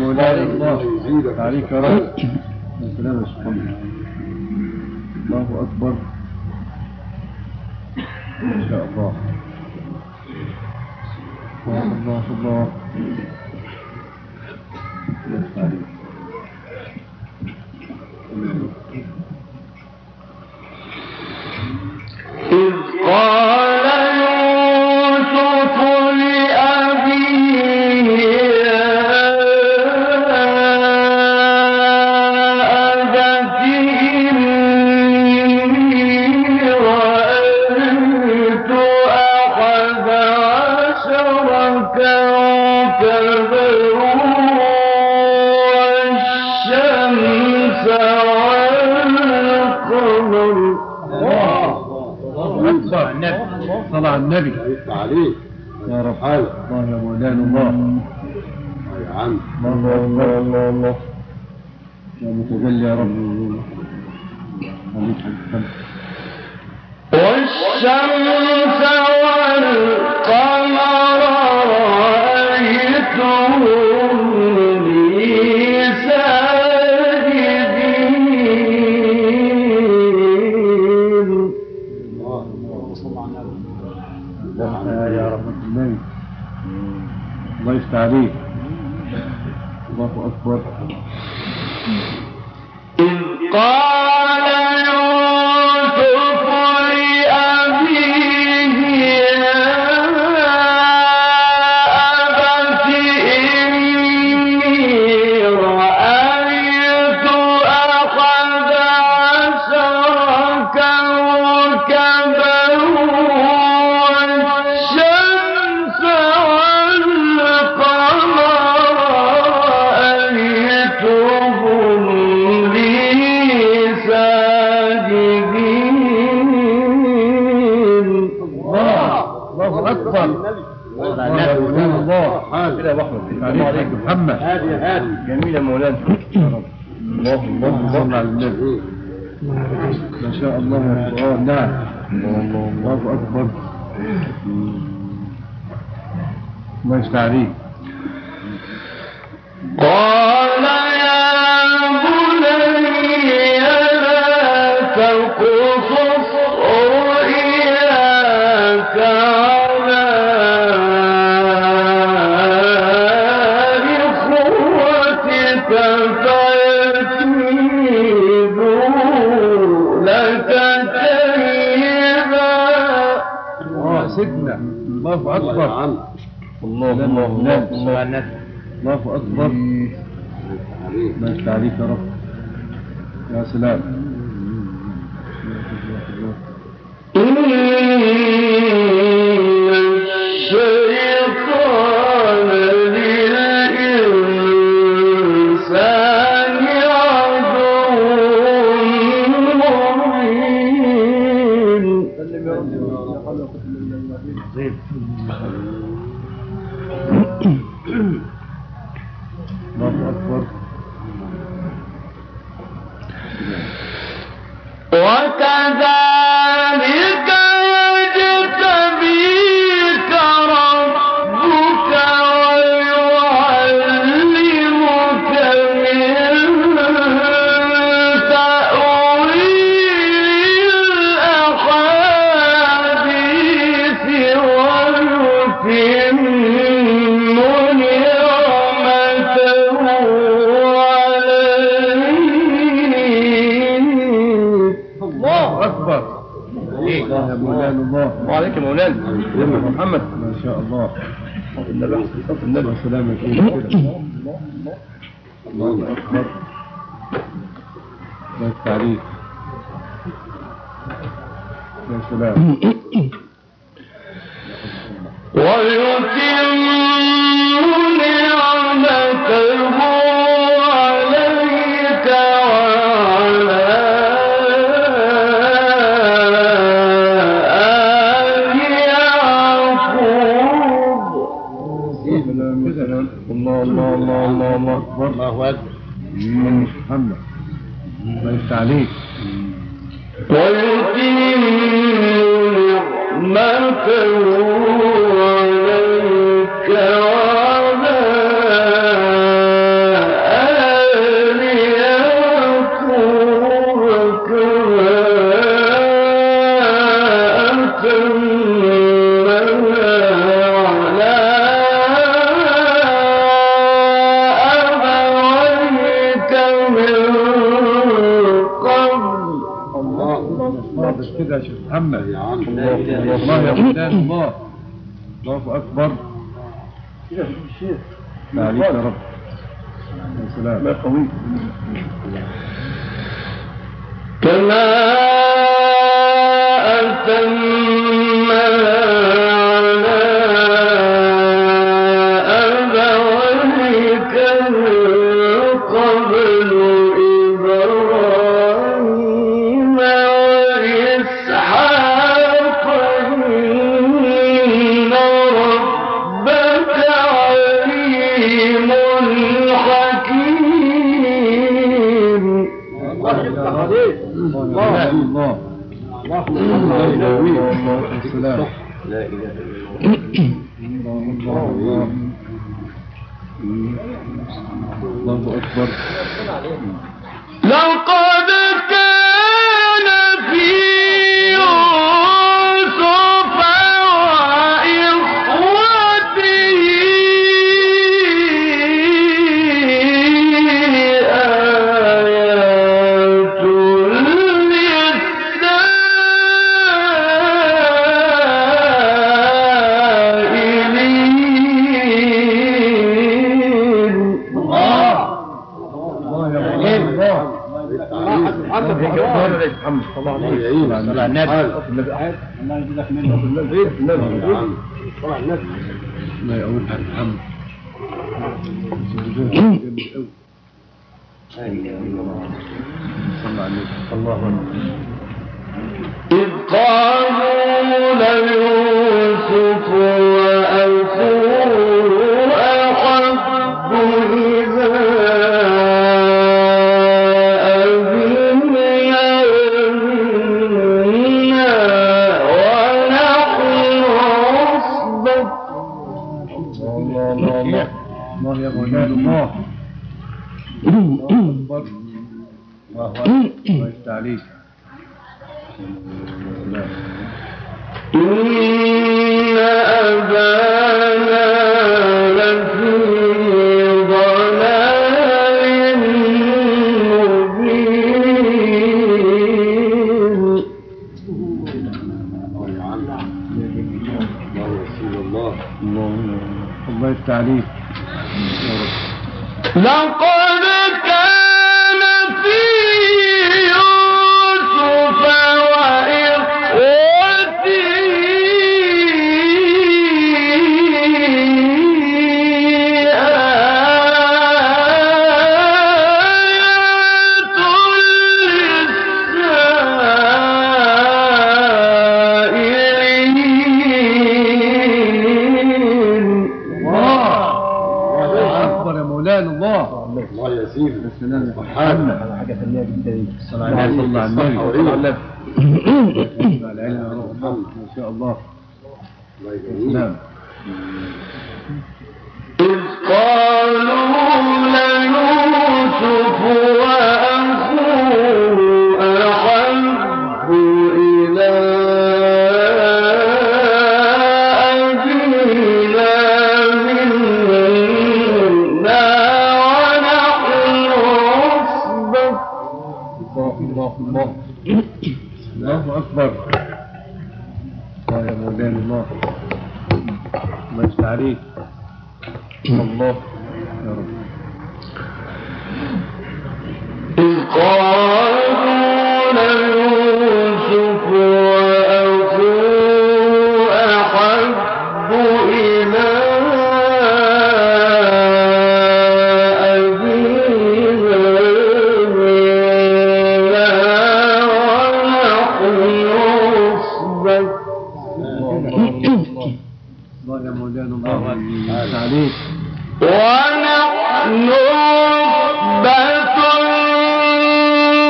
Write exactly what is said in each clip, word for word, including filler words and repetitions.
مولانا الله يزيدك عليك يا رب. السلام يا شيخ. الله أكبر إن شاء الله. الله الله الله. إذ قال يوسف لأبيه يا أبت إني رأيت أحد عشر كوكبا والشمس والقمر. صلى على النبي عليك يا رب. الله يا مولانا الله يا عم. الله الله الله الله يا متجلي يا رب. والشمس والقمر رأيتهم لي ساجدين. يا رب النبي الله يفتح عليك. الله أكبر. إذ قال يوسف لأبيه يا أبت إني رأيت أحد عشر كوكبا والشمس والقمر رأيتهم لي ساجدين. الله أكبر. الله كده يا أحمد. عليك محمد. هادي هادي جميل يا مولانا. الله الله الله على النبي. ما شاء الله يا قرآن. نعم. الله أكبر. الله يفتح عليك. قال يا بني لا تقصص رؤياك على إخوتك فيكيدوا لك كيدا. الله سيدنا. الله أكبر. الله الله الله الله الله أكبر. ما يفتح عليك يا رب. يا سلام. إن الشيطان للإنسان عدو مبين. الله أكبر. وكذلك يجتبيك ربك ويعلمك من تأويل الأحاديث ويتم نعمته عليك. الله أكبر. يا مولانا الله. وعليك مولانا يا محمد. ما شاء الله. النبي النبي والسلام عليكم. الله أكبر. الله يفتح عليك. يا سلام. ويتم نعمته عليك وعلى آل يعقوب. الله الله الله الله الله أكبر. الله أكبر. محمد. الله يفتح عليك. ويتم نعمته عليك وعلى كده يا شيخ محمد. يا عم الله الله يا مولانا الله. الله أكبر. كده في الشيخ عليك يا رب. يا سلام. ما قوي. كما أتمها على أبويك من قبل إبراهيم وإسحاق إن ربك عليم حكيم. الله يفتح عليك. الله الله الله يداويك. يا سلام. لا إله إلا الله الله الله أكبر. لقد كان في يوسف وإخوته آيات للسائلين. الله يا مولانا الله. محمد صلى الله عليه الله يعين. على النبي. النبي أحد الله يجزاك منه النبي النبي يا عم صلى على النبي. الله يقول على محمد. صلى على النبي. الله أكبر. إذ قالوا ليوسف وأخوه أحب إلى أبينا منا ونحن عصبة. الله الله الله الله يا مولانا الله. الله أكبر. الله أكبر. الله يفتح عليك. إن أبانا لفي ضلال مبين. الله يا عم. الله رسول الله. الله يفتح عليك يا رب. لقد كان في يوسف وإخوته آيات للسائلين. الله أكبر يا مولانا الله. الله يزيد. يا سلام يا محمد. محمد. حاجة ثانية جدا. صلى على النبي. صلى على النبي. صلى صلى على عليه. النبي. على العلم يا رب. ما شاء الله. الله يعين. نعم. إذ قالوا ليوسف وأخوه أحب إلى أبينا منا ونحن عصبة. الله الله الله. الله أكبر. الله يا مولانا الله. الله يفتح عليك. الله يا رب. إذ قالوا ليوسف وأخوه أحب إلى أبينا منا ونحن عصبة. الله يا مولانا الله. الله يفتح عليك. ونحن عصبة إن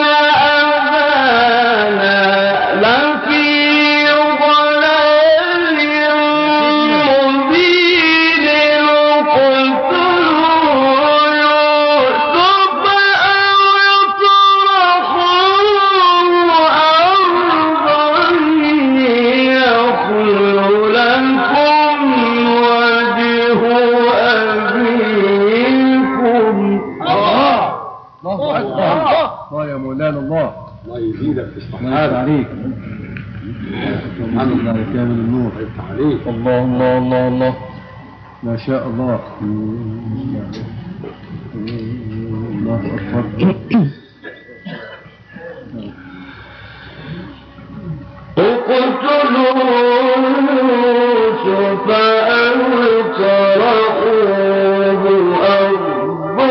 أبانا لفي ضلال مبين. اقتلوا يوسف أو اطرحوه أرضا يخل لكم وجه أبيكم. الله الله أكبر. الله يا مولانا الله. الله يزيدك في الله يفتح الصحابة. عليك. الحمد لله على كامل النور. الله الله الله الله ما شاء الله. الله أكبر. اقتلوا يوسف أو اطرحوه أرضا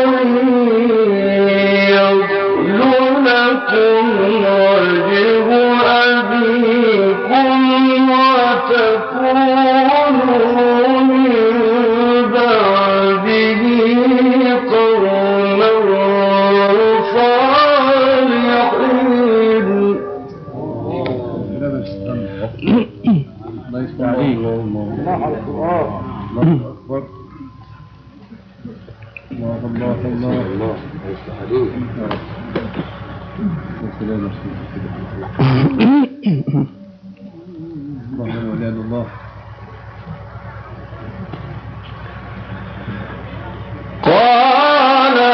يصل لكم وجه أبيكم وتكونوا من بعده قوما صالحين. الله يفتح عليك. الله أكبر. الله الله الله الله يفتح عليك. يا سلام يا شيخ. الله ولا الله. قال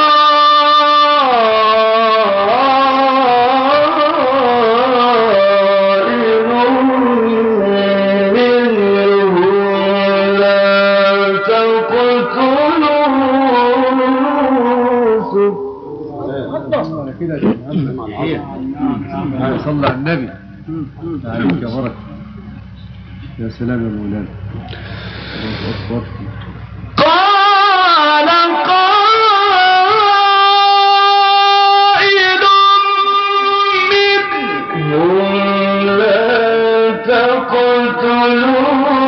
قائل منهم لا تقتلوا يوسف. الله كده يا شيخ. صلى على النبي عليك يا بركة. يا سلام يا مولانا. الله أكبر. قال قائل منهم لا تقتلوا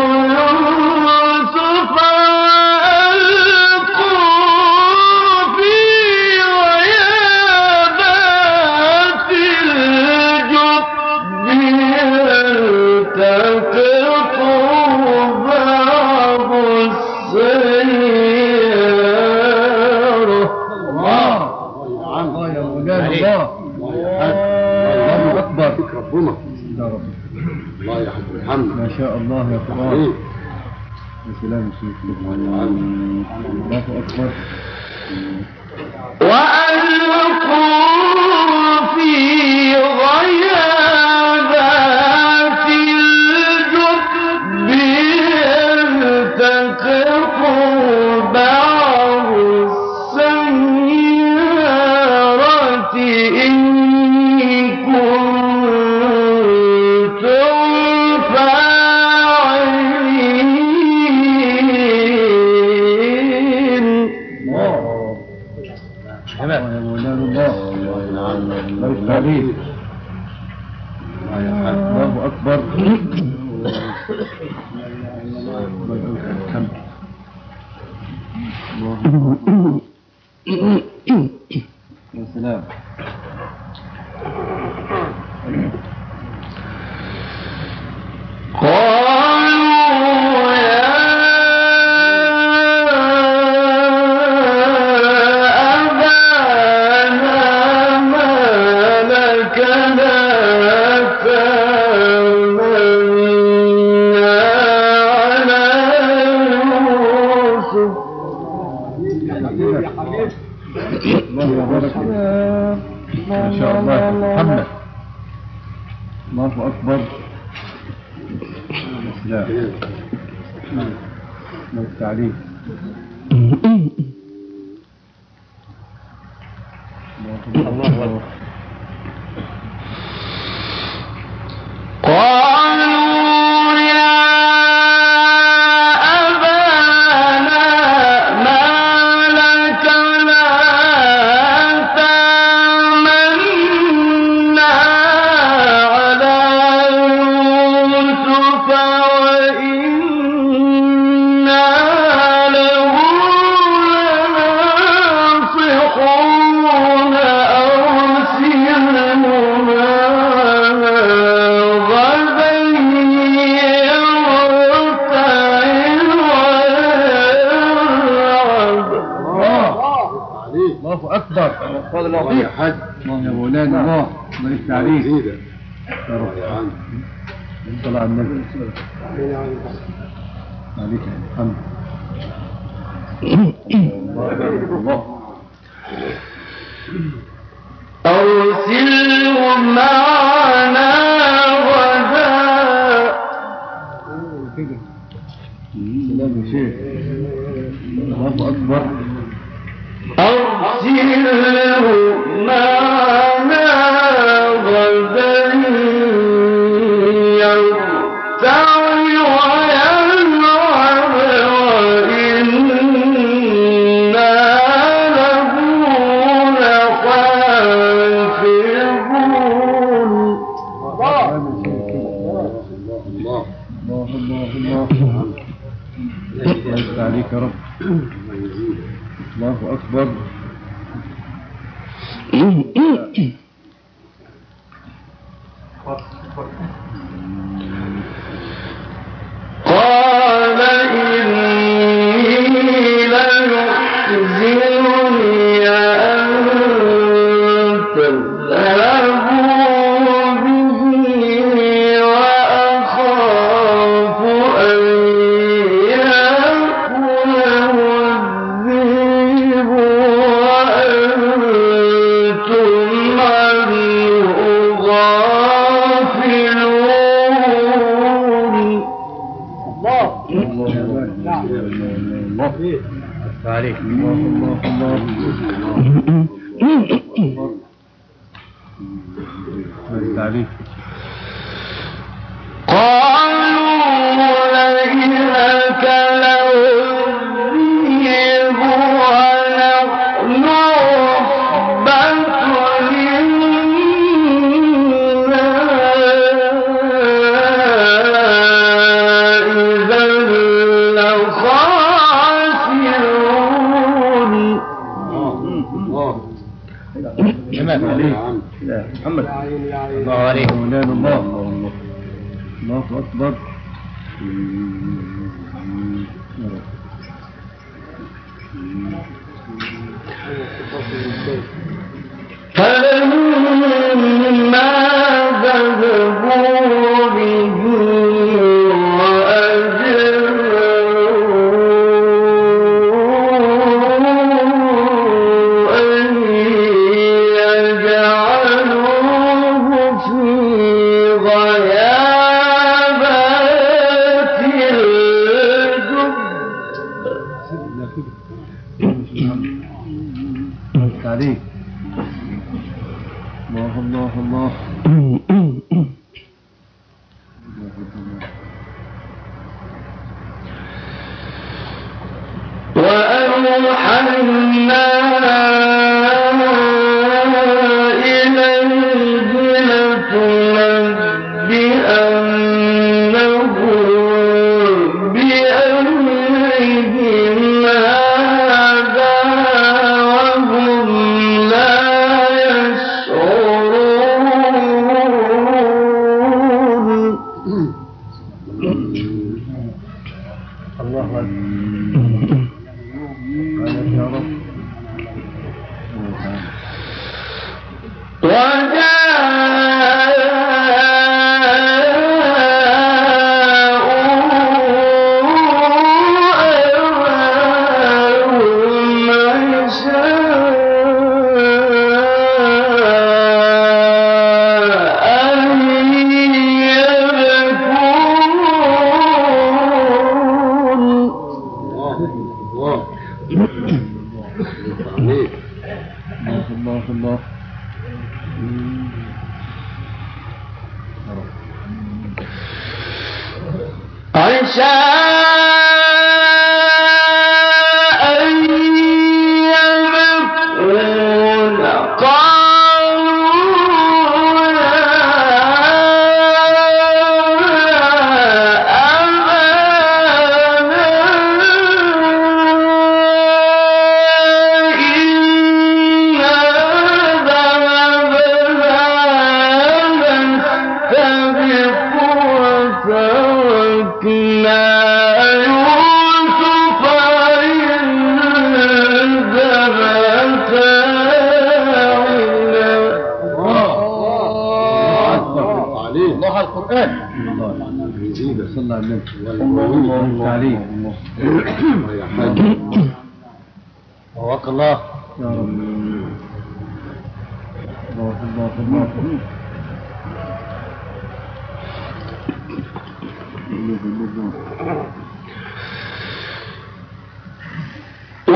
يوسف وألقوه في غيابات الجب يلتقطه بعض السيارة. الله الله يا مولانا. الله الله أكبر. ربنا يا رب. الله يا حب الحمد. ما شاء الله يا قرآن. يا سلام يا شيخ. الله أكبر. وألقوا في غيابات الجب يلتقطوا بعض السيارة إن كنتم فاعلين. الله يا مولانا. الله الله يفتح عليك. الله أكبر. يا سلام. قالوا يا أبانا ما لك لا تأمنا على يوسف. الله يا بركة. ما شاء الله يا محمد. الله أكبر. لا ما التعليم. الله أكبر. قالوا يا أبانا ما لك لا تأمنا على يوسف وإنا له لناصحون أرسلنا غدا يرتع ويلعب. الله أكبر. الله يا حاج. الله يا مولانا. الله الله يفتح عليك. زيدة. يا رب. يا عم. صل على النبي. عليك الحمد. الله. أرسله معنا غدا يا شيخ الله أكبر أرسله معنا غدا يرتع ويلعب وإنا له لحافظون. الله الله الله الله الله عليك يا رب. الله أكبر. قال إني ليحزنني أن تذهبوا به وأخاف أن يأكله الذئب وأنتم عنه غافلون. الله عليك. الله الله الله عليك. قالوا لئن أكله الذئب ونحن عصبة إنا إذا لخاسرون. جمال عليك يا محمد. الله عليك مولانا. الله الله أكبر. فلما ذهبوا به وأجروا أن يجعلوه في غيابات الجب. عليك. الله الله الله. وأوحينا إليه لتنبئنهم بأمرهم هذا وهم لا يشعرون. الله أكبر. يا رب. الله الله. عشاء يبكون قالوا يا أبانا إنا ذهبنا نستبق وتركنا يوسف عند متاعنا. الله القرآن. يزيد صلى الله عليه وسلم. الله عليك. يا حاج. وفق الله يا رب. الله الله الله.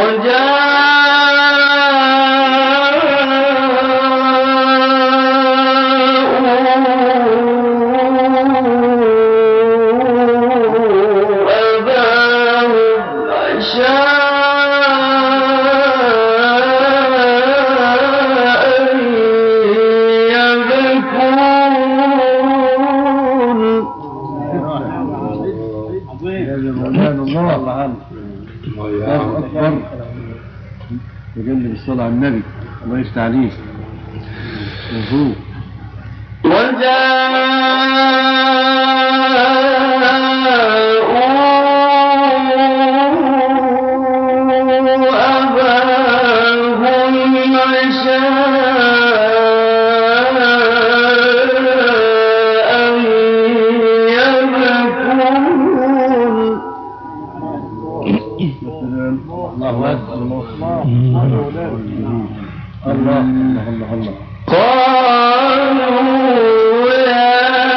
تجنب الصلاة على النبي الله يفتح عليك مظبوط الله أكبر الله الله الله الله قالوا يا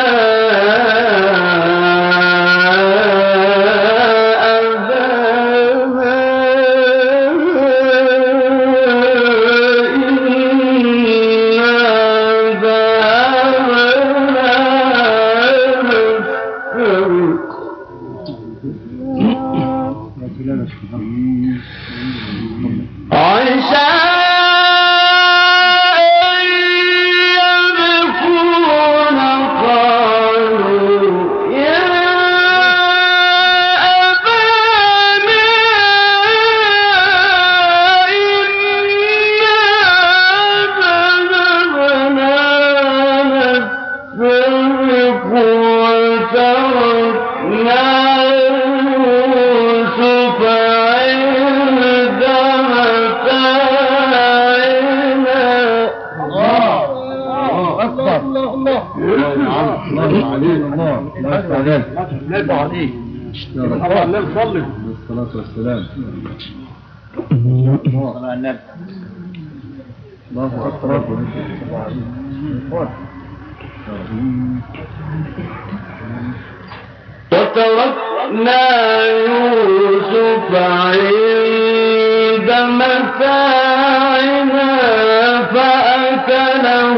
أبانا إنا ذهبنا الصلاة والسلام الله أكبر وتركنا يوسف عند متاعنا فأكله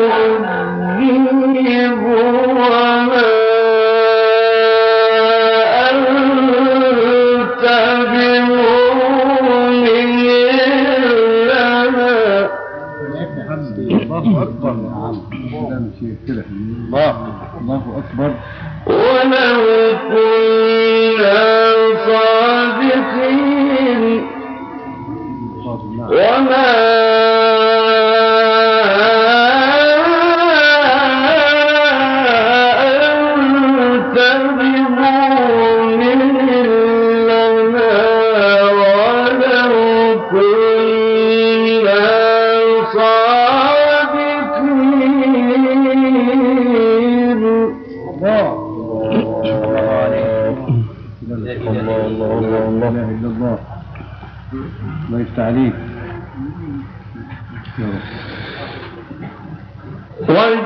الذئب وما أنت بمؤمن لنا. الله أكبر الله الله أكبر ولو كنا صادقين وما أنت بمؤمن لنا ولو كنا صادقين. الله الله الله الله لا إله إلا الله الله يفتح عليك يا رب.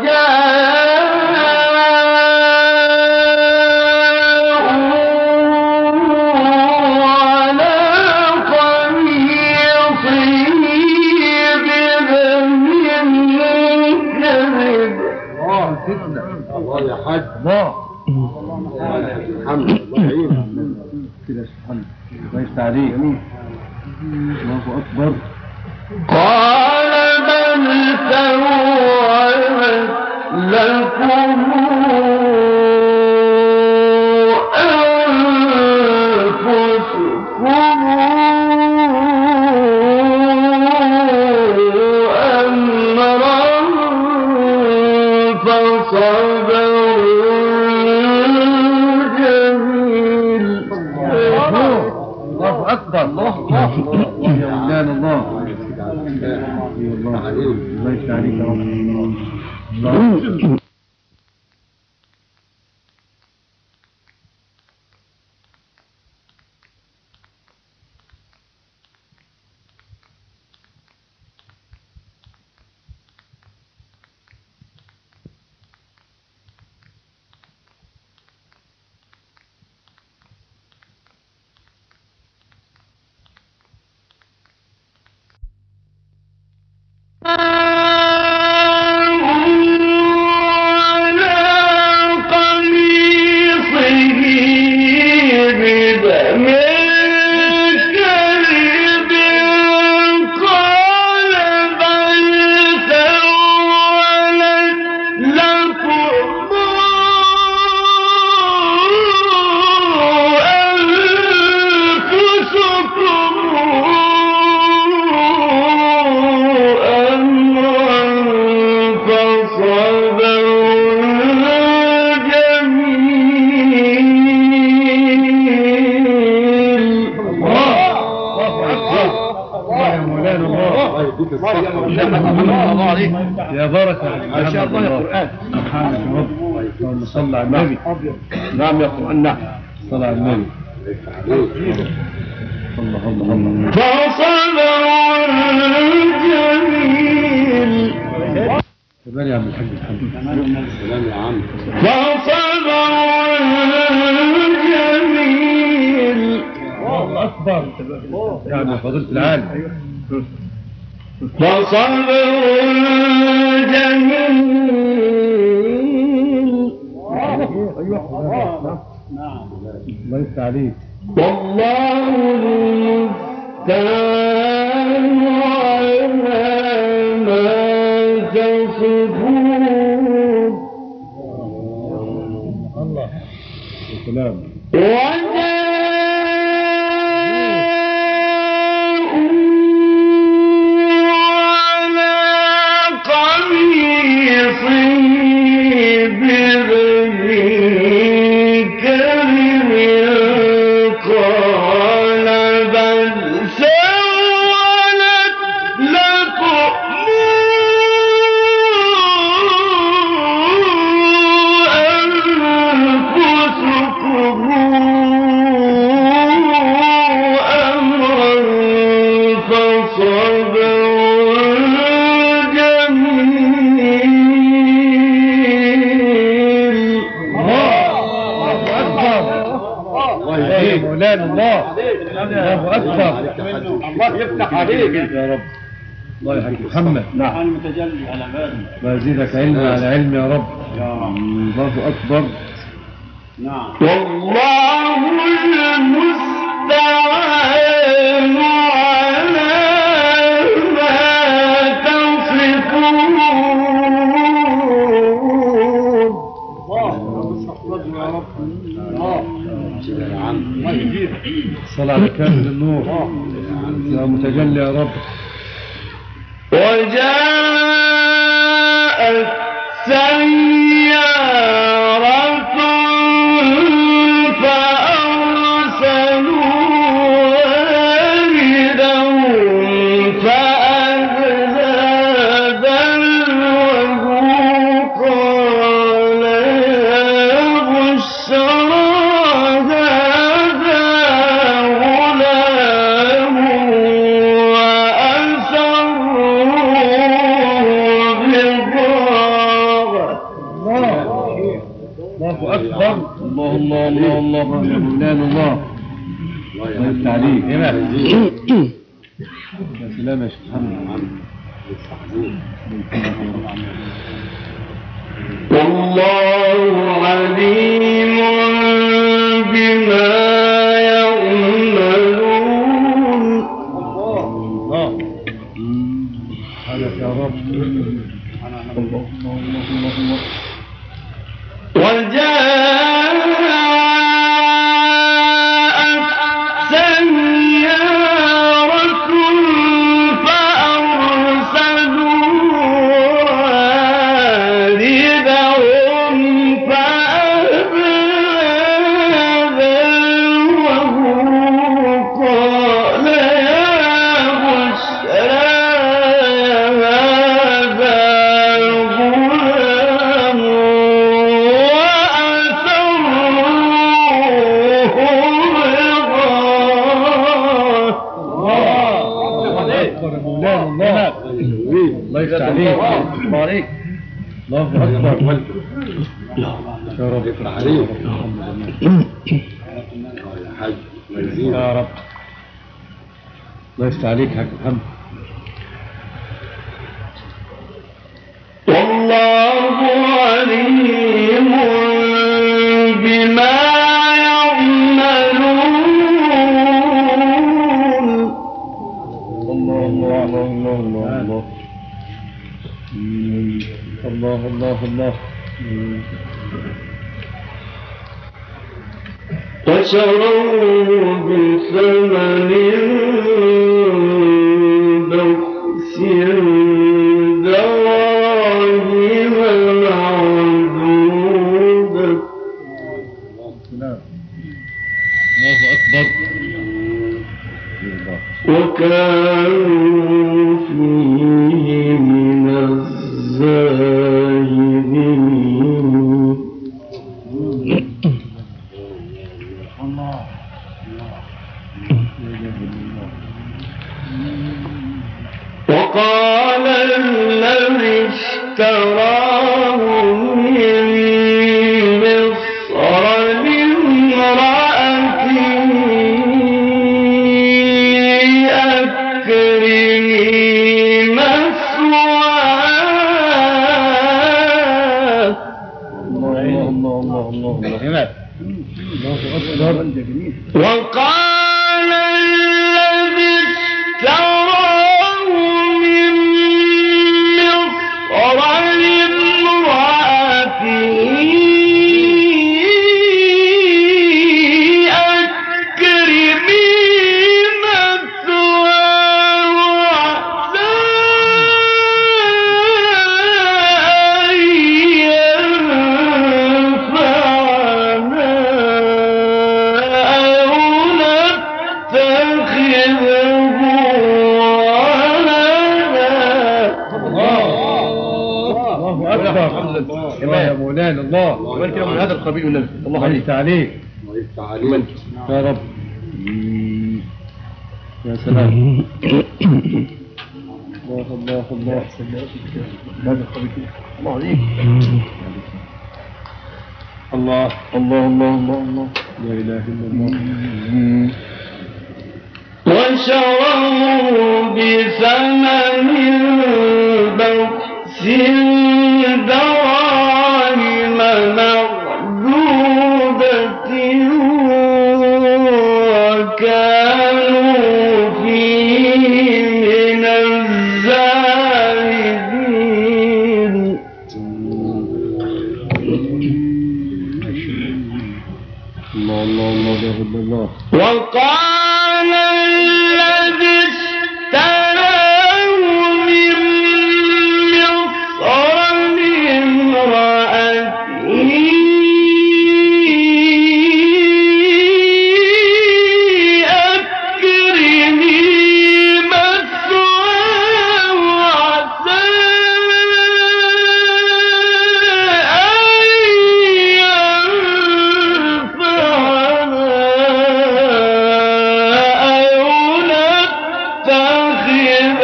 وجاءوا على قميصه بدم كذب. الله فتنة الله يا حاج الله الحمد لله كده سبحان الله يفتح عليك الله أكبر. قال بل سولت لكم أنفسكم أمرا فصبر جميل. الله أكبر الله الله يا ولدان الله يا الله الله يفتح عليك يا رب. الله يديك الصحة الله عليك يا بركة ما شاء الله يا قرآن. سبحانك يا رب. اللهم صل على النبي. نعم يا قرآن. نعم. صل على النبي. الله الله الله. فصبر جميل تبالي يا عم الحاج محمد. سلام يا عم. فصبر جميل الله أكبر. يعني فضيلة العالم. فصبر جميل الله يفتح عليك. والله المستعان على ما تصفون الله يا سلام. مولانا الله. الله أكبر. الله يفتح عليك يا رب. الله يا حاج محمد. نعم. المتجلي على بالي. ويزيدك علم على علم يا رب. الله أكبر. نعم. والله المستعان على ما تصفون. صل على كامل النور يا متجلي يا رب. وجاءت سيارة فأرسلوا واردهم فأدلى دلوه قال يا بشرى أكبر. الله الله الله الله مولانا الله. الله يفتح عليك. يا سلام يا شيخ محمد. والله عليم بما يعملون. الله سبحانك يا رب. الله الله الله الله. وجاءت سيارة فأرسلوا واردهم فأدلى دلوه قال يا بشرى هذا غلام الله يفتح عليك. بارك. الله أكبر. يا رب يفتح عليك يا حاج. يا رب. الله يفتح عليك يا حاج محمد. والله عليم بما يعملون. الله الله الله الله الله الله الله الله. وشروا بثمن بخس دراهم معدودة. الله أكبر. وكانوا فيه الذي اشتراه من مصر لامرأته أكرمي مثواه. الله الله الله الله الله وقال الذي اشتراه من مصر لامرأته أكرمي مثواه عسى أن ينفعنا أو نتخذه ولدا. الله يا مولانا الله كمان كده من هذا القبيل والنبي. الله عليك. عليك عليك الله يفتح عليك يا رب. يا سلام. الله الله الله هذا القبيل كده. الله عليك. الله الله الله الله الله لا إله إلا الله. وشروا بثمن بخس دراهم معدودة وكانوا فيه من الزاهدين. الله الله الله لا إله إلا الله. وقال الذي اشتراه من مصر لامرأته أكرمي مثواه عسى أن ينفعنا أو نتخذه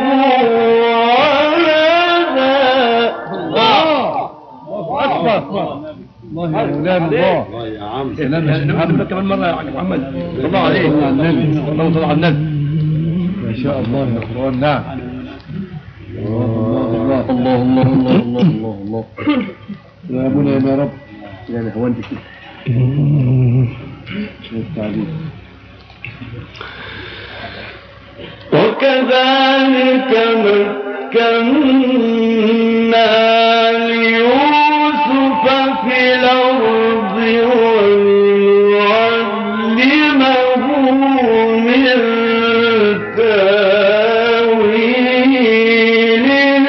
ولدا. أكبر. الله يا مولانا الله. الله يا عم سلام يا نعمل محمد. كمان مرة يا محمد. الله عليك. صلى على النبي. اللهم صل على النبي. ما شاء الله يا أخوان. نعم. الله الله الله الله الله الله الله الله. يا أبونا يا رب. يعني هو انت كده. شوف التعليم. وكذلك مكنا ليوسف في الأرض ونعلمه من تأويل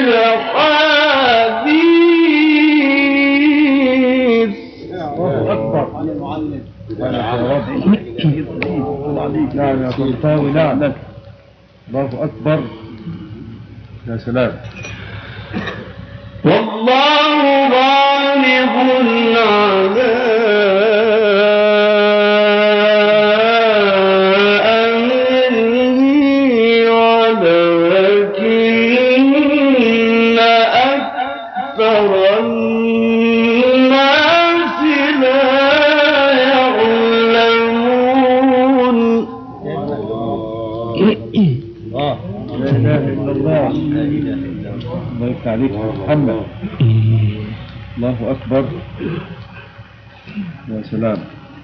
الأحاديث. الله أكبر. يا عم الله عليك. نعم يا سلطان. نعم. الله أكبر. يا سلام. والله غالب على أمره ولكن أكثر الناس لا يعلمون. الله لا إله إلا الله. الله يفتح عليك يا محمد. الله أكبر. يا سلام.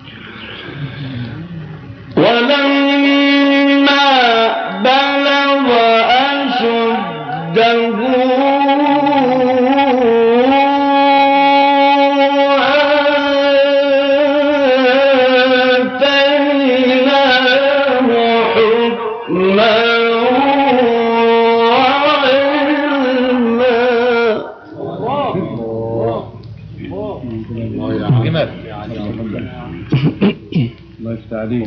ولما بلغ أشده آتيناه حكما وعلما. الله يا عم الله يفتح عليك.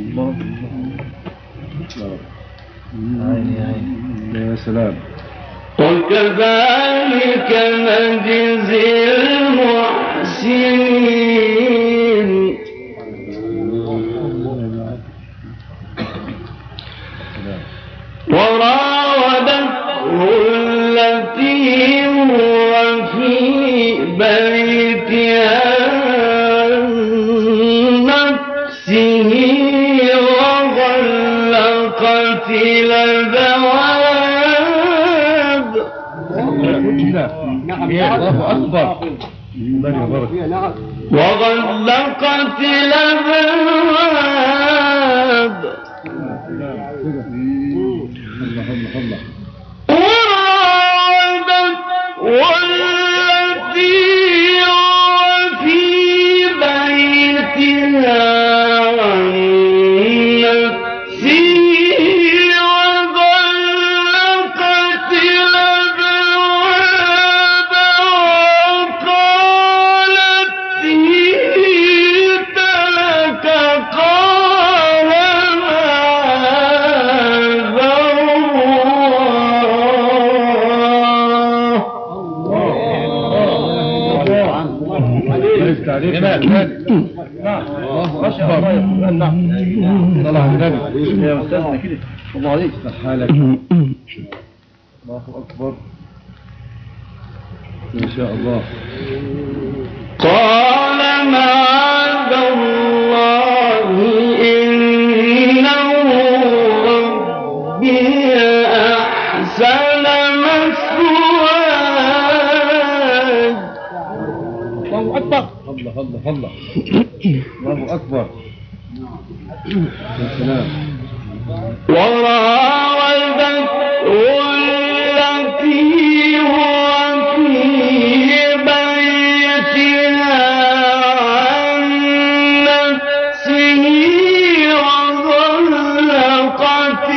يا سلام. وكذلك نجزي المحسنين. وراودته الله أكبر. الله يبارك. وغلقت الأبواب وراودت والتي في بيتها عن نفسه وغلقت الأبواب وقالت هيت لك قال الله أكبر. صلى على النبي يا أستاذنا كده. الله عليك حالك. الله أكبر إن شاء الله. قال معاذ الله إنه ربي أحسن مثواي. الله أكبر. الله الله الله. الله أكبر. يا سلام. وراودته التي هو في بيتها عن نفسه وغلقت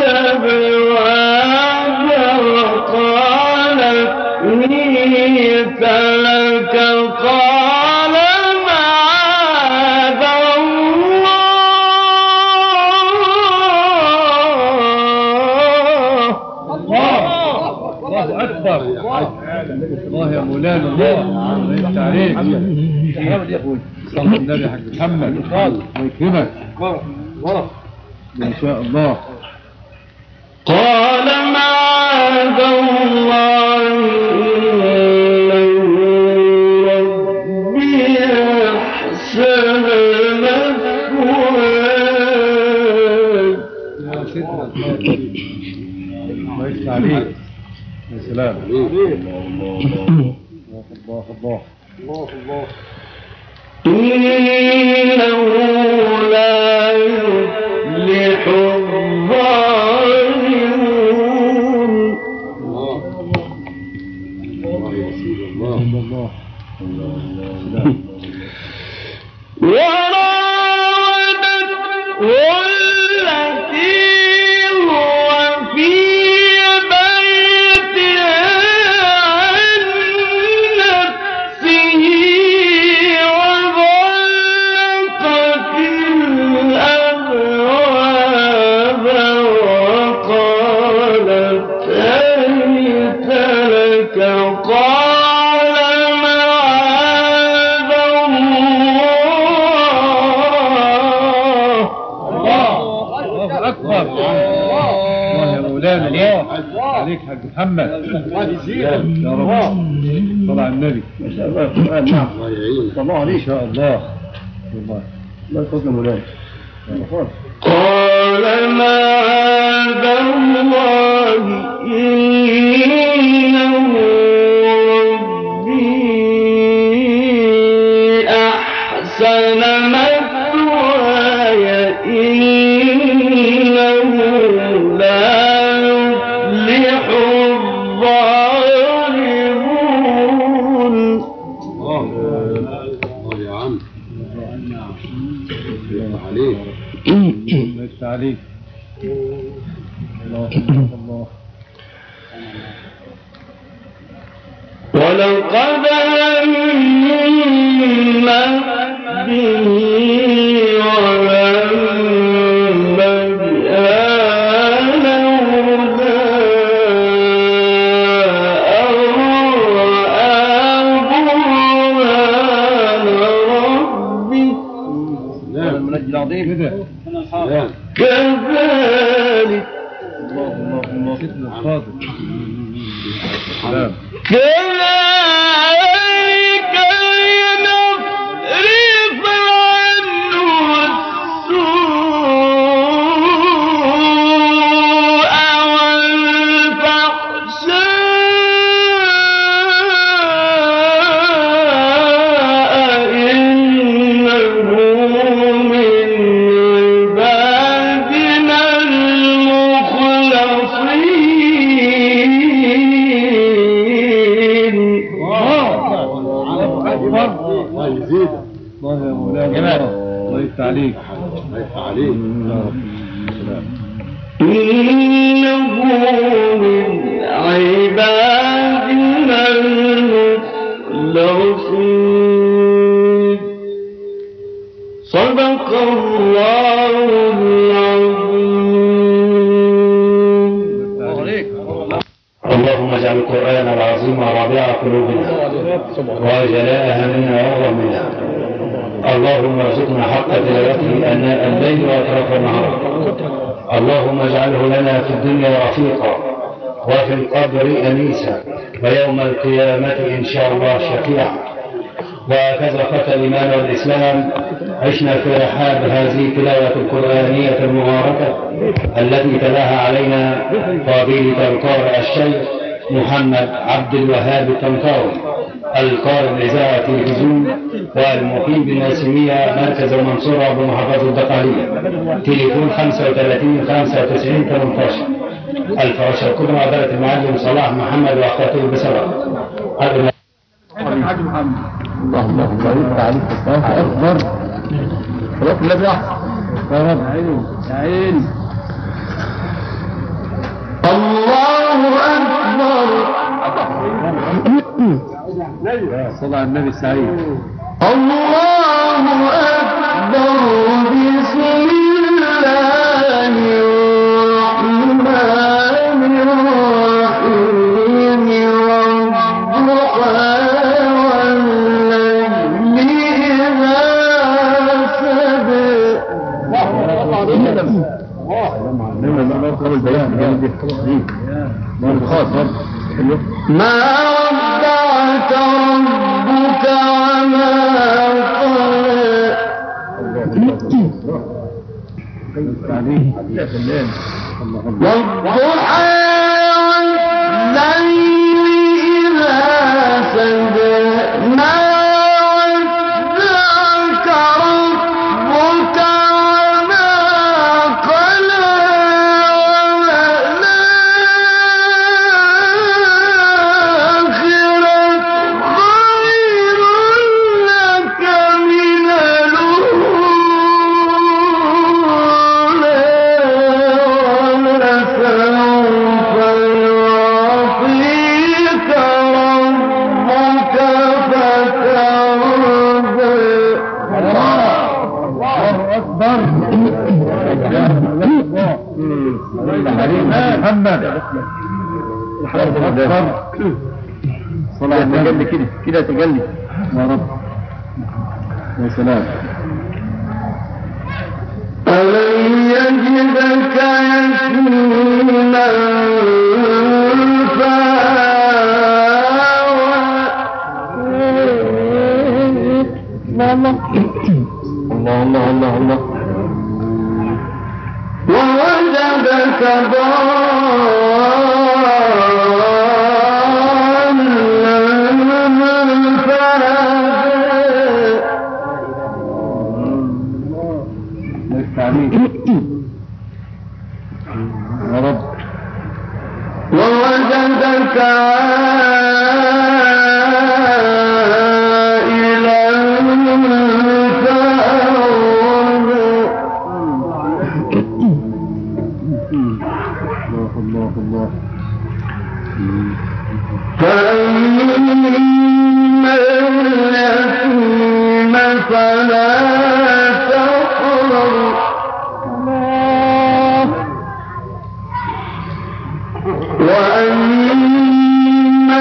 الأبواب وقالت هيت لك قال معاذ الله أكبر. الله يا مولانا. الله انت عليك. صلى النبي حق محمد. ويكرمك إن شاء الله. قال معاذ الله إنه ربي أحسن مثواي. يا سيدنا الله يفتح عليك. يا سلام. الله الله الله. إنه لا يفلح الظالمون. وراودته التي هو في بيتها عن نفسه وغلقت الأبواب وقالت هيت لك قال معاذ الله. الله أكبر. الله يا مولانا. الله عليك حق محمد. يا رب. صلى على النبي. نعم. الله عليك. إن شاء الله. والله لا تفضل مولانا. قال معاذ الله إنه ربي أحسن مثواي إنه لا يفلح الظالمون. الله يا عم. عليك. ليس عليك. الله الله. ولقد همت به وهم بها لولا أن رأى برهان ربه المنجي العظيم كده. كذلك الله الله الله. سيدنا الصادق. سلام. كذلك لنصرف عنه السوء والفحشاء يزيدك. الله يا مولانا. جمال. الله يفتح عليك. الله يفتح عليك. إنه من عبادنا المخلصين. صدق الله العظيم. اللهم اجعل القرآن العظيم ربيع قلوبنا وجلاء همنا وغمنا. اللهم ارزقنا حق تلاوته آناء الليل وأطراف النهار. اللهم اجعله لنا في الدنيا رفيقا وفي القبر أنيسا ويوم القيامة إن شاء الله شفيعا. وهكذا قتل الإيمان والإسلام عشنا في رحاب هذه التلاوة القرآنية المباركة التي تلاها علينا فضيلة القارئ الشيخ محمد عبد الوهاب الطنطاوي القارئ الإذاعة التلفزيون والمقيم بالناسمية مركز المنصورة بمحافظة الدقهلية. تليفون خمسة وثلاثين خمسة وتسعين ثمانية عشر. الفراشة الكبرى عبارة المعلم صلاح محمد وأخواته بسبب. حاج محمد. اللهم بارك عليك. الله أكبر. صلاة النبي أحسن. يا رب. يا عيني. الله أكبر. صلى على النبي السعيد. الله أكبر. بسم الله الرحمن الرحيم. والضحى والليل إذا سجى. ما ودعك ربك وما قلى. والضحى والليل إذا سجى. ما ودعك ربك وما قلى. محمد صلاة تجلي كده كده تجلي يا رب. يا سلام. ألم يجدك يتيما فآوى. الله الله الله الله. ووجدك ضالا فهدى. يا رب. ووجدك عائلا فأغنى. الله الله. فأما اليتيم فلا تقهر. وأما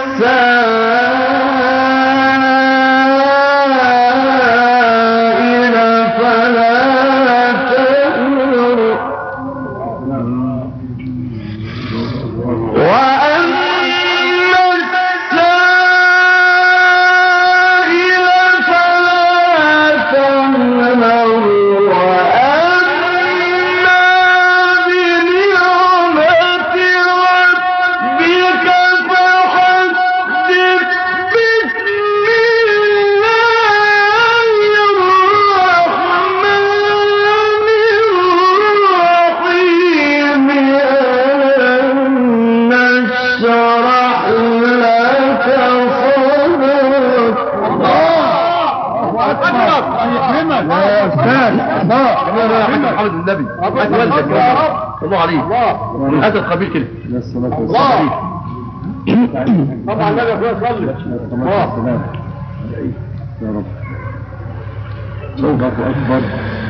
السائل فلا تنهر. وأما السائل فلا تنهر. وأما بنعمة ربك فحدث. بسم الله الرحمن الرحيم. ألم نشرح لك صدرك. يكرمك يا استاذ. الله محمد النبي هات والدك الله عليك هذا القبيل كده. الله طبعا النبي يا اخويا صلي. الله يا رب. الله اكبر.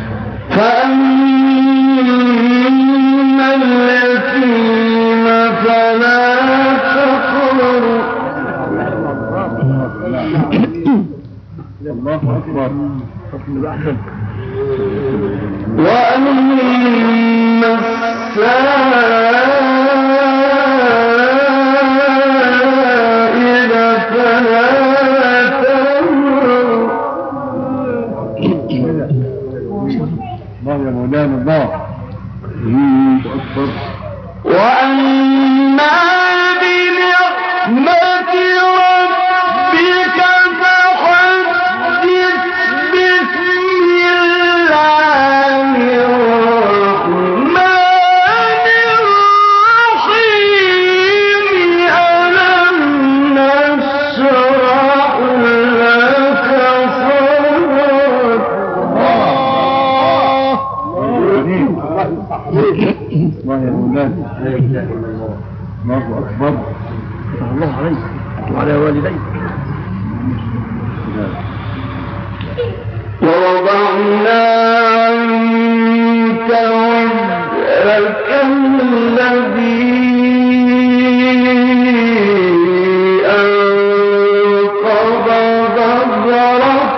فأما اليتيم فلا تقهر. الله أكبر. وأما السائل فلا تنهر. الله يا مولانا الله أكبر. وأما بنعمة ربك فحدث. بسم الله الرحمن الرحيم. ألم نشرح لك صدرك. الله يا مولانا الله أكبر. الله عليك وعلى والديك. ووضعنا عنك وزرك الذي أنقض ظهرك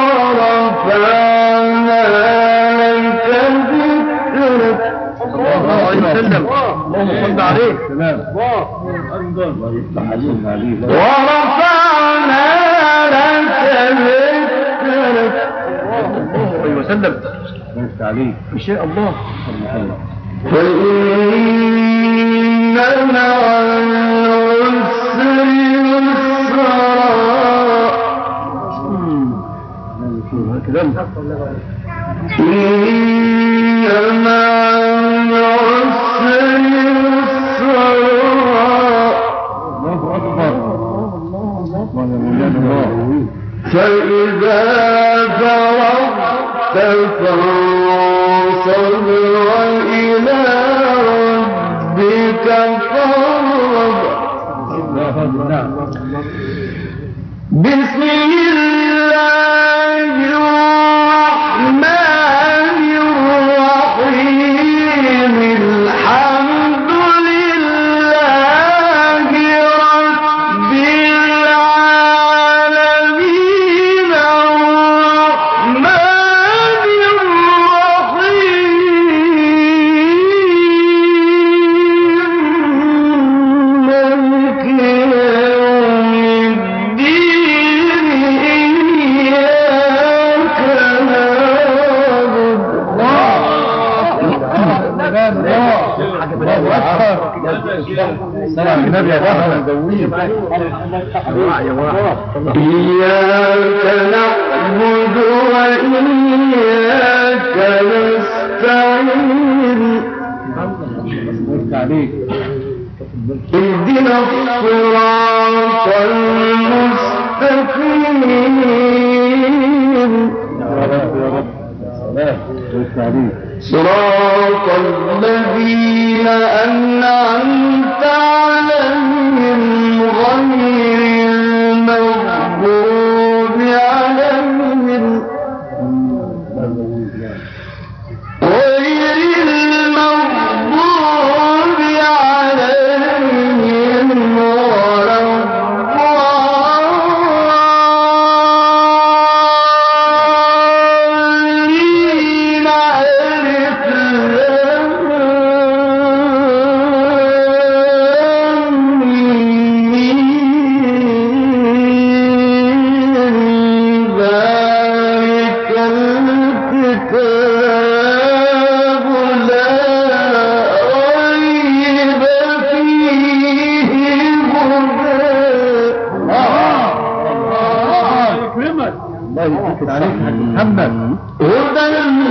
ورفعنا لك ذكرك. الله عليه وسلم. اللهم صل عليه. سلام. الله أكبر. ورفعنا لك ذكرك. عليه وسلم. بارك عليك. إن شاء الله. فإن مع العسر يسرا. إن مع العسر يسرا. الله أكبر. الله يا مولانا الله. فإذا فرغت فانصب وإلى ربك فارغب. بسم الله الرحمن الرحيم. الحمد لله رب العالمين. الرحمن الرحيم. مالك يوم الدين. إياك نعبد. سلام النبي يا واحد دويب. إياك نعبد وإياك نستعين. بارك عليك. اهدنا الصراط المستقيم. يا رب يا رب. سلام. بارك عليك. صراط الذين أنعمت عليهم غير المغضوب عليهم غير المغضوب عليهم ولا الضالين. ذلك الكتاب لا ريب فيه هدى. الله يبارك عليك محمد. هدى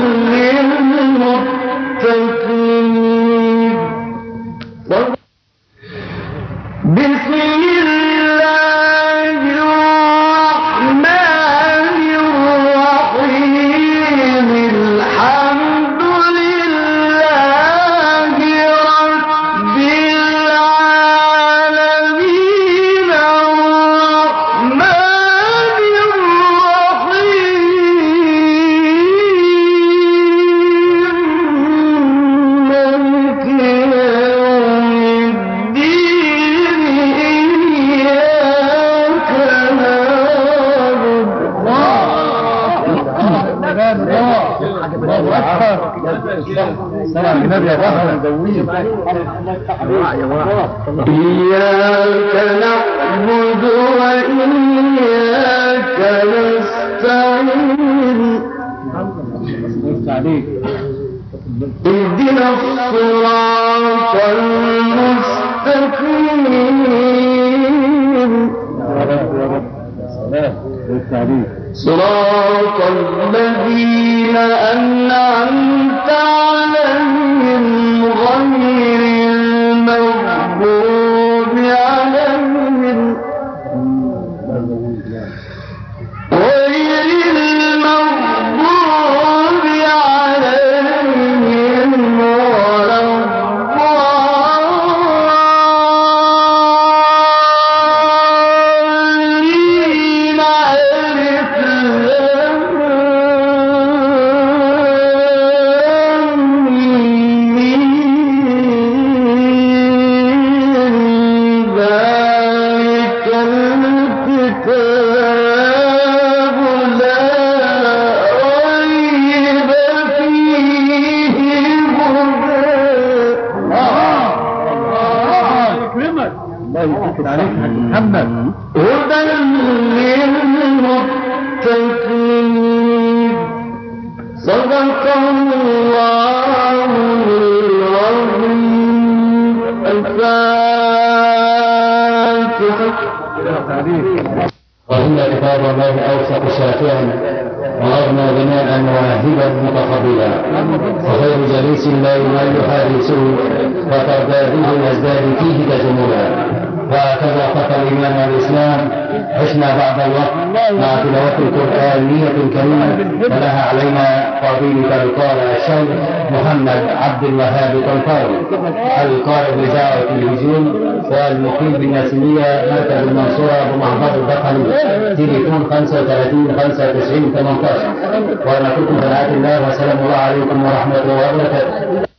للمتقين. بسم الله الرحمن الرحيم. الله أكبر. سلام النبي يا بابا. إياك نعبد وإياك نستعين اهدنا الصراط المستقيم صراط الذين أنعمت عليهم غير المغضوب عليهم غير المغضوب عليهم ولا الضالين ألف لام ميم ذلك الكتاب لا ريب فيه هدى محمد هدى للمتقين صدق الله العظيم الفاتحة. وإن كتاب الله أوثق شافعا وأغنى بناء واهبا متقبلا وخير جليس لا يحادثه فترداده يزداد فيه تجملا. وهكذا خطى الإيمان والإسلام عشنا بعد الوقت مع تلاوة قرآنية كريمة ولها علينا فضيلة القارئ الشيخ محمد عبد الوهاب طنطاوي القارئ بإذاعة التلفزيون والمقيم بالناسمية مركز المنصورة بمحافظة الدقهلية تليفون خمسة وثلاثين خمسة وتسعين ثمانية عشر. ونترككم في رعاية الله وسلام الله عليكم ورحمة الله وبركاته.